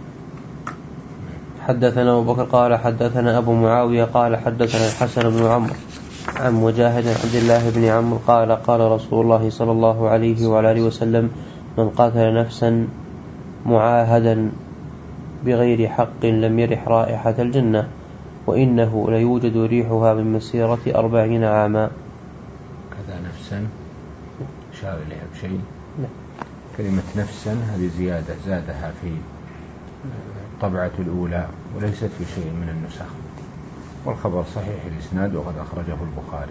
حدثنا أبو بكر قال حدثنا أبو معاوية قال حدثنا الحسن بن عمرو عن مجاهد عبد الله بن عمرو قال قال رسول الله صلى الله عليه وآله وسلم من قتل نفسا معاهدا بغير حق لم يرح رائحة الجنة وإنه ليوجد ريحها من مسيرة أربعين عاما. كذا نفسا شار إليها بشيء. كلمة نفسا هذه زيادة زادها في الطبعة الأولى وليست في شيء من النسخ، والخبر صحيح الإسناد وقد أخرجه البخاري.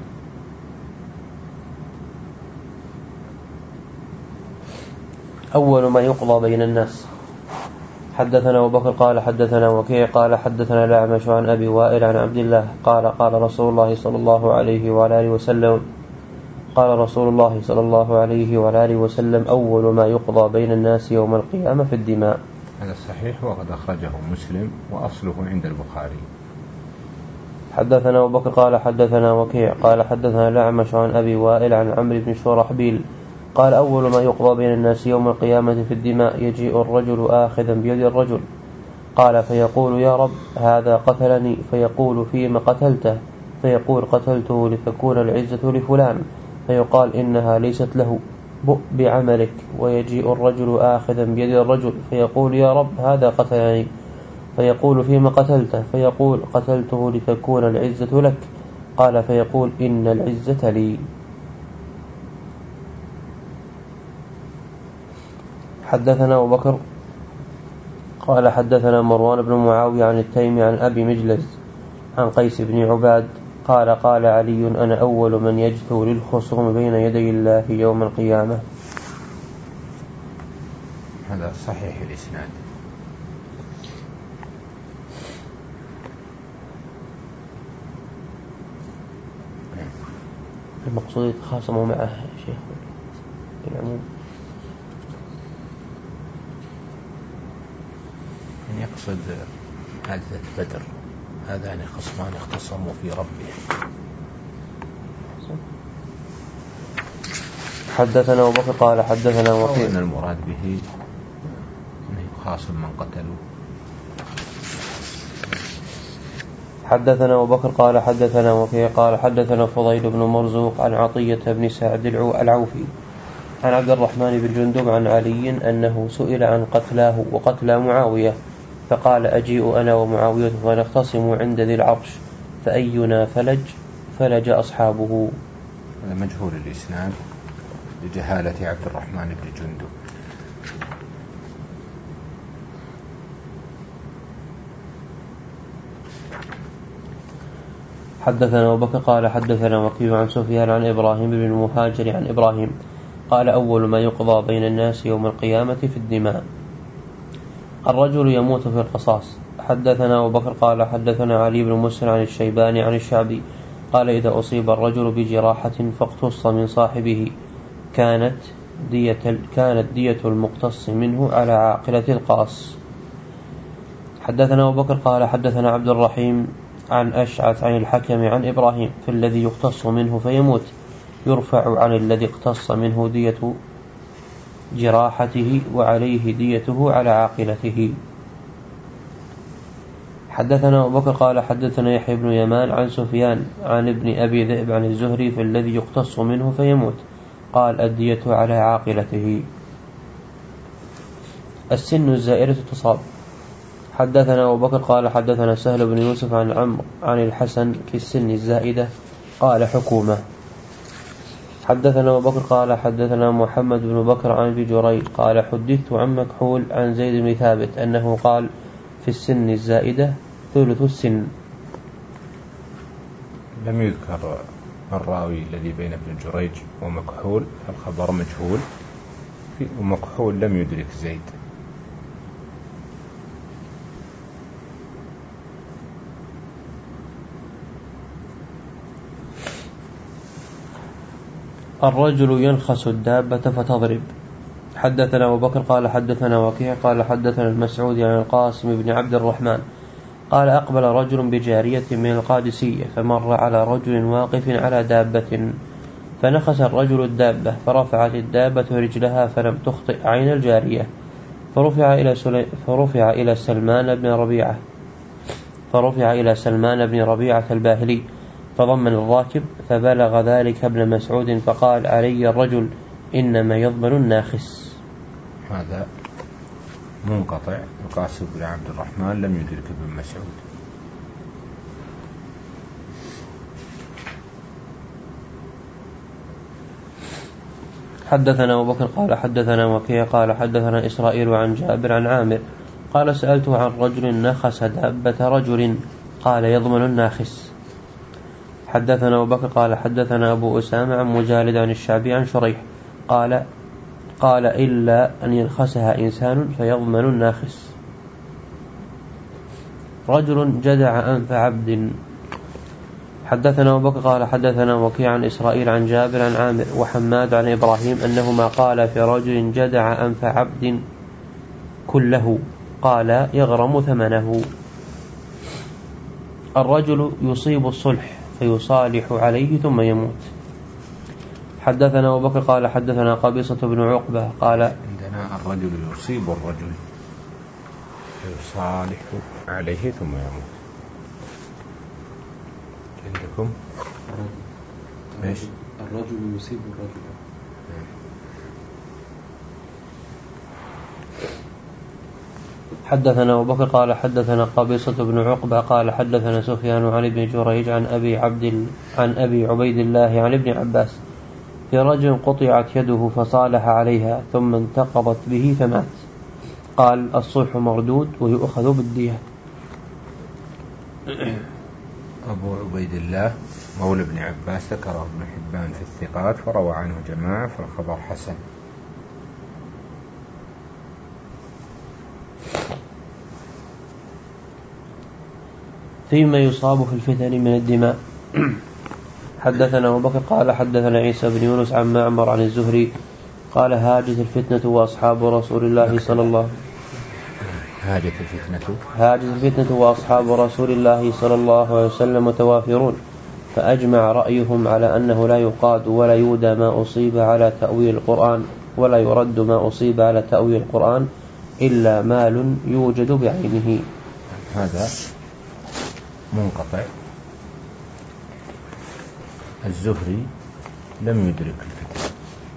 أول ما يقضى بين الناس. حدثنا أبو بكر قال حدثنا وكيع قال حدثنا الأعمش عن أبي وائل عن عبد الله قال قال رسول الله صلى الله عليه وآله وسلم قال رسول الله صلى الله عليه وآله وسلم أول ما يقضى بين الناس يوم القيامة في الدماء. هذا صحيح وقد أخرجه مسلم وأصله عند البخاري. حدثنا أبو بكر قال حدثنا وكيع قال حدثنا الأعمش عن أبي وائل عن عمرو بن شرحبيل قال أول ما يقضى بين الناس يوم القيامة في الدماء يجيء الرجل آخذا بيد الرجل قال فيقول يا رب هذا قتلني فيقول فيما قتلته فيقول قتلته لتكون العزة لفلان فيقال إنها ليست له بؤ بعملك ويجيء الرجل آخذا بيد الرجل فيقول يا رب هذا قتلني فيقول فيما قتلته فيقول قتلته لتكون العزة لك قال فيقول إن العزة لي. حدثنا أبو بكر قال حدثنا مروان بن معاوية عن التيمي عن أبي مجلس عن قيس بن عباد قال قال علي أنا أول من يجثو للخصوم بين يدي الله يوم القيامة. هذا صحيح الإسناد. المقصود يتخاصموا معه يا شيخ بالعموم يقصد حادثة بدر هذان خصمان اختصموا في ربهم. حدثنا أبو بكر قال حدثنا وكيع أن المراد به أنه يخاصم من قتلوا. حدثنا أبو بكر قال حدثنا وكيع قال حدثنا فضيل بن مرزوق عن عطية بن سعد العوفي عن عبد الرحمن بن جندب عن علي أنه سئل عن قتلاه وقتل معاوية فقال أجيء أنا ومعاوية ونختصم عند ذي العرش فأينا فلج فلج أصحابه. هذا مجهول الإسناد لجهالة عبد الرحمن بن جندب. حدثنا أبو بكر قال حدثنا وكيع عن سفيان عن إبراهيم بن المهاجر عن إبراهيم قال أول ما يقضى بين الناس يوم القيامة في الدماء الرجل يموت في القصاص. حدثنا أبو بكر قال حدثنا علي بن مسلم عن الشيباني عن الشعبي قال إذا أصيب الرجل بجراحة فاقتص من صاحبه كانت دية, كانت دية المقتص منه على عاقلة القاص. حدثنا أبو بكر قال حدثنا عبد الرحيم عن أشعث عن الحكم عن إبراهيم في الذي يقتص منه فيموت يرفع عن الذي اقتص منه دية جراحته وعليه ديته على عاقلته. حدثنا أبو بكر قال حدثنا يحيى بن يمان عن سفيان عن ابن أبي ذئب عن الزهري في الذي يقتص منه فيموت قال الدية على عاقلته. السن الزائرة تصاب. حدثنا أبو بكر قال حدثنا سهل بن يوسف عن عمرو عن الحسن في السن الزائدة قال حكومة. حدثنا أبو بكر قال حدثنا محمد بن بكر عن أبي جريج قال حدثت عن مكحول عن زيد بن ثابت أنه قال في السن الزائدة ثلث السن. لم يذكر الراوي الذي بين ابن جريج ومكحول، الخبر مجهول ومكحول لم يدرك زيد. الرجل ينخس الدابة فتضرب. حدثنا أبو بكر قال حدثنا وكيع قال حدثنا المسعودي عن القاسم بن عبد الرحمن قال أقبل رجل بجارية من القادسية فمر على رجل واقف على دابة فنخس الرجل الدابة فرفعت الدابة رجلها فلم تخطئ عين الجارية فرفع إلى, سلي... فرفع إلى سلمان بن ربيعة فرفع إلى سلمان بن ربيعة الباهلي فضمن الراكب فبلغ ذلك ابن مسعود فقال علي الرجل إنما يضمن الناخس. هذا منقطع. القاسم بن عبد الرحمن لم يدرك ابن مسعود. حدثنا أبو بكر قال حدثنا وكيع قال حدثنا إسرائيل عن جابر عن عامر قال سألته عن رجل نخس دابة رجل قال يضمن الناخس. حدثنا أبو بكر قال حدثنا أبو أسامة عن مجالد عن الشعبي عن شريح قال قال إلا أن ينخسها إنسان فيضمن الناخس. رجل جدع أنف عبد. حدثنا أبو بكر قال حدثنا وكيع عن إسرائيل عن جابر عن عامر وحماد عن إبراهيم أنهما قال في رجل جدع أنف عبد كله قال يغرم ثمنه. الرجل يصيب الصلح فيصالح عليه ثم يموت. حدثنا أبو بكر قال حدثنا قبيصة بن عقبة قال عندنا الرجل يصيب الرجل فيصالح عليه ثم يموت. عندكم ايش؟ الرجل يصيب الرجل. حدثنا أبو بكر قال حدثنا قبيصة بن عقبة قال حدثنا سفيان عن ابن جريج عن أبي عبد عن أبي عبيد الله عن ابن عباس في رجل قطعت يده فصالح عليها ثم انتقضت به فمات. قال الصلح مردود ويؤخذ بالدية. أبو عبيد الله مولى ابن عباس ذكره ابن حبان في الثقات فروى عنه جماعة فالخبر حسن. فيما يصاب في الفتن من الدماء. حدثنا أبو بكر قال حدثنا عيسى بن يونس عن معمر عن الزهري قال هاجت الفتنة وأصحاب رسول الله صلى الله هاجت الفتنة هاجت الفتنة وأصحاب رسول الله صلى الله عليه وسلم متوافرون فأجمع رأيهم على أنه لا يقاد ولا يودى ما أصيب على تأويل القرآن ولا يرد ما أصيب على تأويل القرآن إلا مال يوجد بعينه. هذا منقطع. الزهري لم يدرك الفتنة.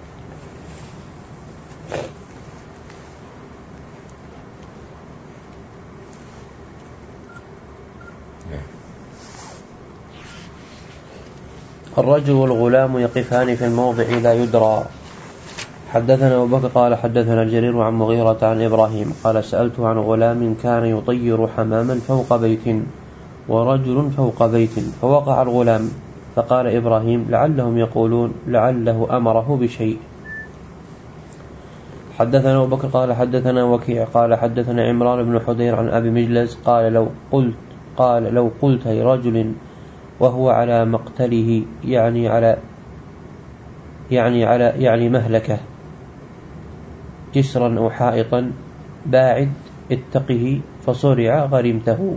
الرجل والغلام يقفان في الموضع لا يدرى. حدثنا أبو بكر قال حدثنا الجرير عن مغيرة عن إبراهيم قال سألته عن غلام كان يطير حماما فوق بيت ورجل فوق بيت فوقع الغلام فقال إبراهيم لعلهم يقولون لعله أمره بشيء. حدثنا أبو بكر قال حدثنا وكيع قال حدثنا عمران بن حدير عن أبي مجلس قال لو قلت قال لو قلت لرجل وهو على مقتله يعني على يعني على يعني مهلكة جسرا أو حائطا باعد اتقه فصرع غرمته.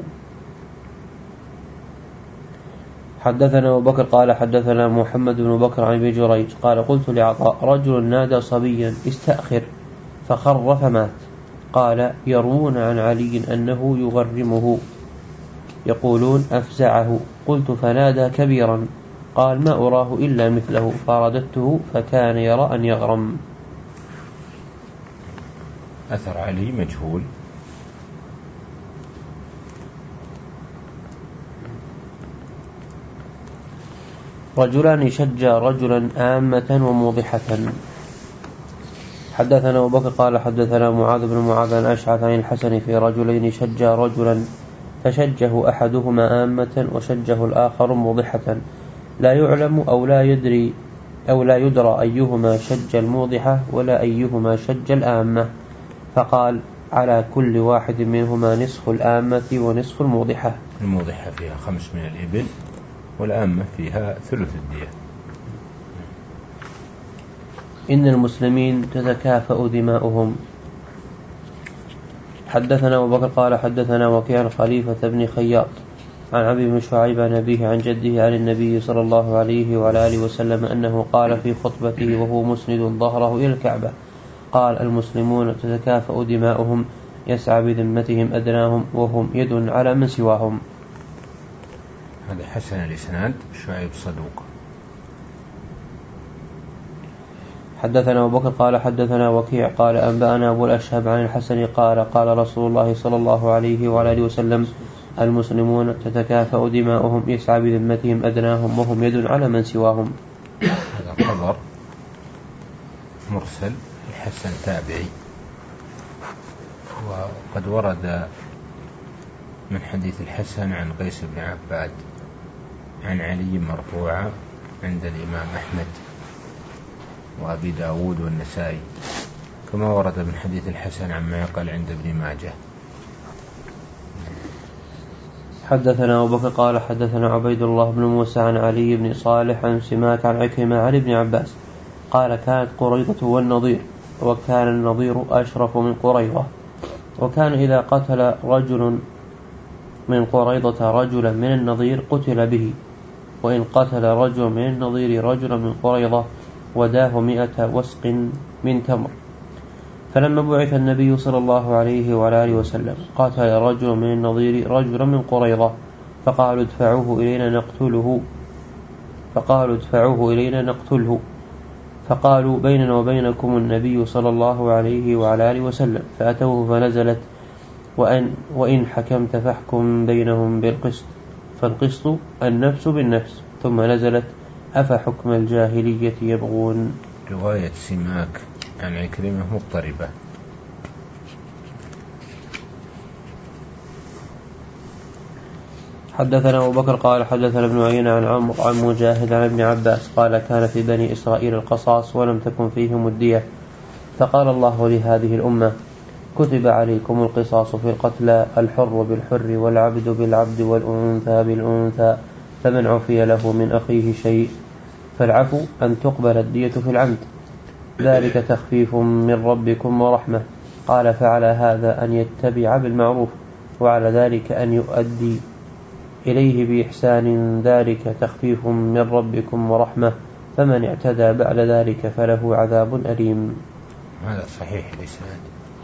حدثنا أبو بكر قال حدثنا محمد بن بكر عن ابن جريج قال قلت لعطاء رجل نادى صبيا استأخر فخر فمات. قال يروون عن علي أنه يغرمه يقولون أفزعه. قلت فنادى كبيرا قال ما أراه إلا مثله فرددته فكان يرى أن يغرم. أثر علي مجهول. رجلان شجى رجلا آمة وموضحة. حدثنا أبو بكر قال حدثنا معاذ بن معاذ عن أشعث عن الحسن في رجلين شجى رجلا فشجه أحدهما آمة وشجه الآخر موضحة لا يعلم أو لا يدري أو لا يدرى أيهما شج الموضحة ولا أيهما شج الآمة، فقال على كل واحد منهما نصف الآمة ونصف الموضحة. الموضحة فيها خمس من الإبل والآمة فيها ثلث الدية. إن المسلمين تتكافأ دماؤهم. حدثنا أبو بكر قال حدثنا وكيع خليفة بن خياط عن عبد بن شعيب عن أبيه عن جده عن النبي صلى الله عليه وعلى آله وسلم أنه قال في خطبته وهو مسند ظهره إلى الكعبة، قال المسلمون تتكافأ دماؤهم يسعى بذمتهم أدناهم وهم يد على من سواهم. هذا حسن الإسناد، شعيب صدوق. حدثنا أبو بكر قال حدثنا وكيع قال أنبأنا أبو الأشهب عن الحسن قال قال رسول الله صلى الله عليه وعلى آله وسلم المسلمون تتكافأ دماؤهم يسعى بذمتهم أدناهم وهم يد على من سواهم. هذا خبر مرسل، الحسن تابعي، وقد ورد من حديث الحسن عن قيس بن عباد عن علي مرفوعا عند الإمام أحمد وأبي داود والنسائي، كما ورد من حديث الحسن عن معقل عند ابن ماجه. حدثنا أبو بكر قال حدثنا عبيد الله بن موسى عن علي بن صالح عن سماك عن عكرمة عن ابن عباس قال كانت قريضة والنضير، وكان النضير أشرف من قريضة، وكان إذا قتل رجل من قريضة رجلا من النضير قتل به، وإن قتل رجل من النضير رجلا من قريضة وداه مئة وسق من تمر. فلما بعث النبي صلى الله عليه وعلى آله وسلم قاتل رجل من النضير رجلا من قريضة فقالوا ادفعوه إلينا نقتله فقالوا ادفعوه إلينا نقتله فقالوا بيننا وبينكم النبي صلى الله عليه وعلى آله وسلم، فأتوه فنزلت وأن وإن حكمت فاحكم بينهم بالقسط، فالقسط النفس بالنفس، ثم نزلت أفحكم الجاهلية يبغون. رواية سماك عن عكرمة مضطربة. حدثنا أبو بكر قال حدثنا ابن عيينة عن عمرو عن مجاهد عن ابن عباس قال كان في بني إسرائيل القصاص ولم تكن فيهم الدية، فقال الله لهذه الأمة كتب عليكم القصاص في القتلى، الحر بالحر والعبد بالعبد والأنثى بالأنثى، فمن عفي له من أخيه شيء فالعفو أن تقبل الدية في العمد، ذلك تخفيف من ربكم ورحمة. قال فعلى هذا أن يتبع بالمعروف، وعلى ذلك أن يؤدي إليه بإحسان، ذلك تخفيف من ربكم ورحمة، فمن اعتدى بعد ذلك فله عذاب أليم. هذا صحيح الإسناد.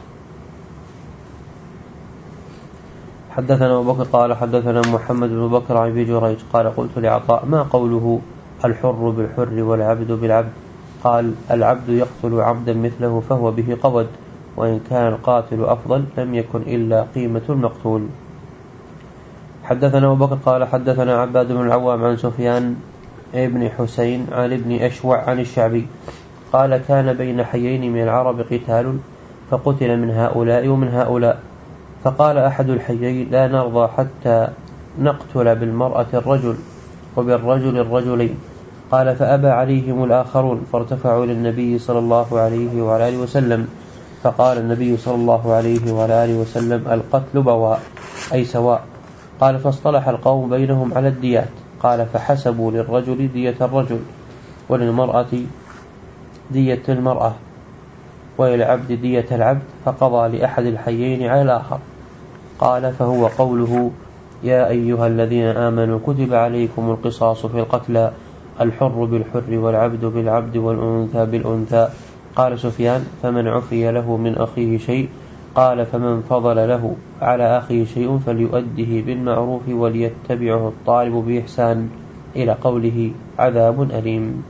حدثنا أبو بكر قال حدثنا محمد بن بكر عن أبي جريج قال قلت لعطاء ما قوله الحر بالحر والعبد بالعبد؟ قال العبد يقتل عبدا مثله فهو به قود، وإن كان القاتل أفضل لم يكن إلا قيمة المقتول. حدثنا أبو بكر قال حدثنا عباد بن العوام عن سفيان ابن حسين عن ابن أشوع عن الشعبي قال كان بين حيين من العرب قتال، فقتل من هؤلاء ومن هؤلاء، فقال أحد الحيين لا نرضى حتى نقتل بالمرأة الرجل وبالرجل الرجلين، قال فأبى عليهم الآخرون، فارتفعوا للنبي صلى الله عليه وعلى آله وسلم، فقال النبي صلى الله عليه وعلى آله وسلم القتل بواء أي سواء. قال فاصطلح القوم بينهم على الديات، قال فحسبوا للرجل دية الرجل وللمرأة دية المرأة وللعبد دية العبد، فقضى لأحد الحيين على الآخر. قال فهو قوله يا أيها الذين آمنوا كتب عليكم القصاص في القتلى، الحر بالحر والعبد بالعبد والأنثى بالأنثى. قال سفيان فمن عفي له من أخيه شيء، قال فمن فضل له على أخيه شيء فليؤده بالمعروف وليتبعه الطالب بإحسان، إلى قوله عذاب أليم.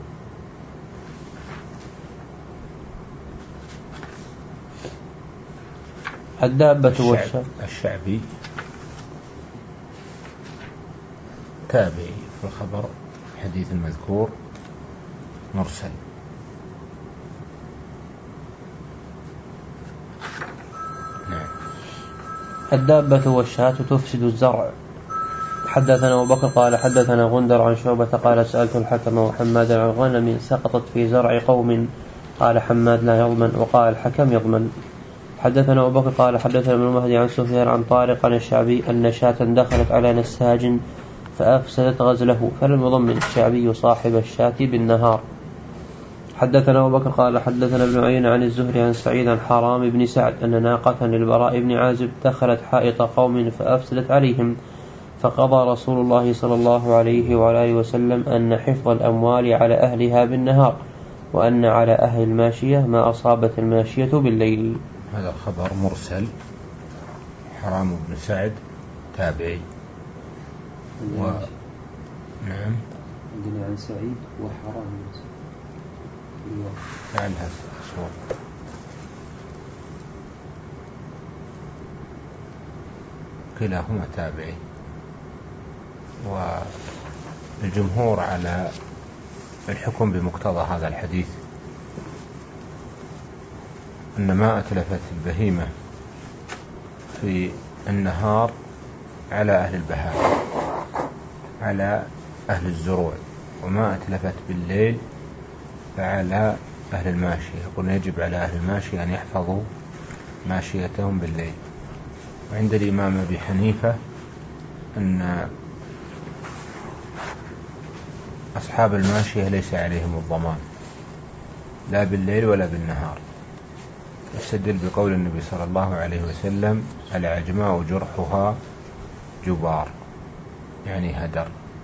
الدابة والشعب الشعبي تابعي في الخبر الحديث المذكور مرسل. نعم. الدابة والشاة تفسد الزرع. حدثنا أبو بكر قال حدثنا غندر عن شعبة قال سألت الحكم وحماد عن غنم سقطت في زرع قوم قال حماد لا يضمن وقال الحكم يضمن. حدثنا أبو بكر قال حدثنا ابن مهدي عن سفيان عن طارق عن الشعبي أن شاة دخلت على نساج فأفسدت غزله فلم يضمن الشعبي صاحب الشاة بالنهار. حدثنا أبو بكر قال حدثنا ابن عيينة عن الزهري عن سعيد عن حرام بن سعد أن ناقة للبراء بن عازب دخلت حائط قوم فأفسدت عليهم فقضى رسول الله صلى الله عليه وعلى آله وسلم أن حفظ الأموال على أهلها بالنهار وأن على أهل الماشية ما أصابت الماشية بالليل. هذا الخبر مرسل. حرام بن سعد تابعي و... نعم عندنا عن سعيد وحرام بن سعد لعلها صور. كلاهما تابعي والجمهور على الحكم بمقتضى هذا الحديث أن ما أتلفت البهيمة في النهار على أهل البهائم على أهل الزروع وما أتلفت بالليل فعلى أهل الماشية. يقول يجب على أهل الماشية أن يحفظوا ماشيتهم بالليل. وعند الإمام أبي حنيفة أن أصحاب الماشية ليس عليهم الضمان لا بالليل ولا بالنهار. يستدل بقول النبي صلى الله عليه وسلم العجماء جرحها جبار يعني هدر.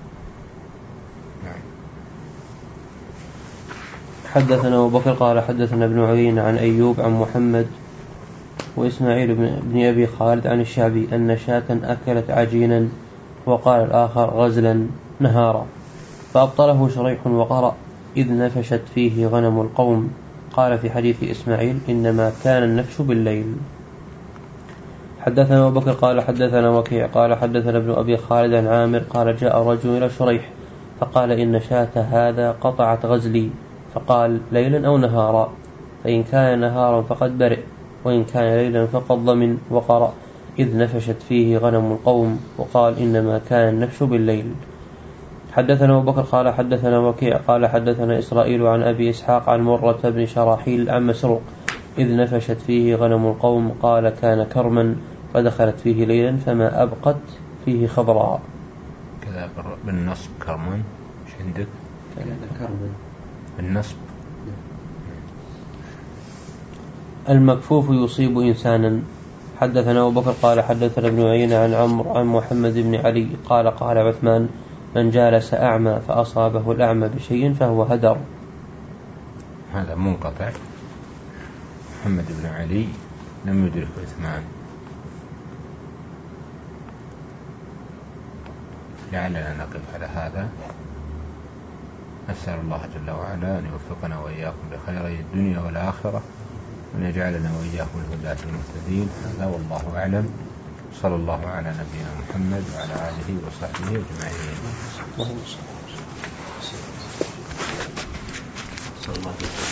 حدثنا أبو بكر قال حدثنا ابن عيينة عن أيوب عن محمد وإسماعيل بن أبي خالد عن الشعبي أن شاة أكلت عجينا وقال الآخر غزلا نهارا فأبطله شريح وقرأ إذ نفشت فيه غنم القوم. قال في حديث إسماعيل إنما كان النفش بالليل. حدثنا أبو بكر قال حدثنا وكيع قال حدثنا ابن أبي خالد عن عامر قال جاء رجل إلى شريح فقال إن شاة هذا قطعت غزلي فقال ليلا أو نهارا فإن كان نهارا فقد برئ وإن كان ليلا فقد ضمن وقرأ إذ نفشت فيه غنم القوم وقال إنما كان النفش بالليل. حدثنا أبو بكر قال حدثنا وكيع قال حدثنا إسرائيل عن أبي إسحاق عن مرة بن شراحيل عن مسروق إذ نفشت فيه غنم القوم قال كان كرما فدخلت فيه ليلا فما أبقت فيه خضراء. كذا بالنصب كرما مش عندك كان كرما بالنصب. المكفوف يصيب إنسانا. حدثنا أبو بكر قال حدثنا ابن عيينة عن عمرو عن محمد بن علي قال قال عثمان من جالس أعمى فأصابه الأعمى بشيء فهو هدر. هذا منقطع. محمد بن علي لم يدرك عثمان. لعلنا نقف على هذا. أسأل الله جل وعلا أن يوفقنا وإياكم لخيري الدنيا والآخرة وأن يجعلنا وإياكم الهداة المهتدين. هذا والله أعلم. صلى الله على نبينا محمد وعلى آله وصحبه أجمعين. اللهم صل وسلم.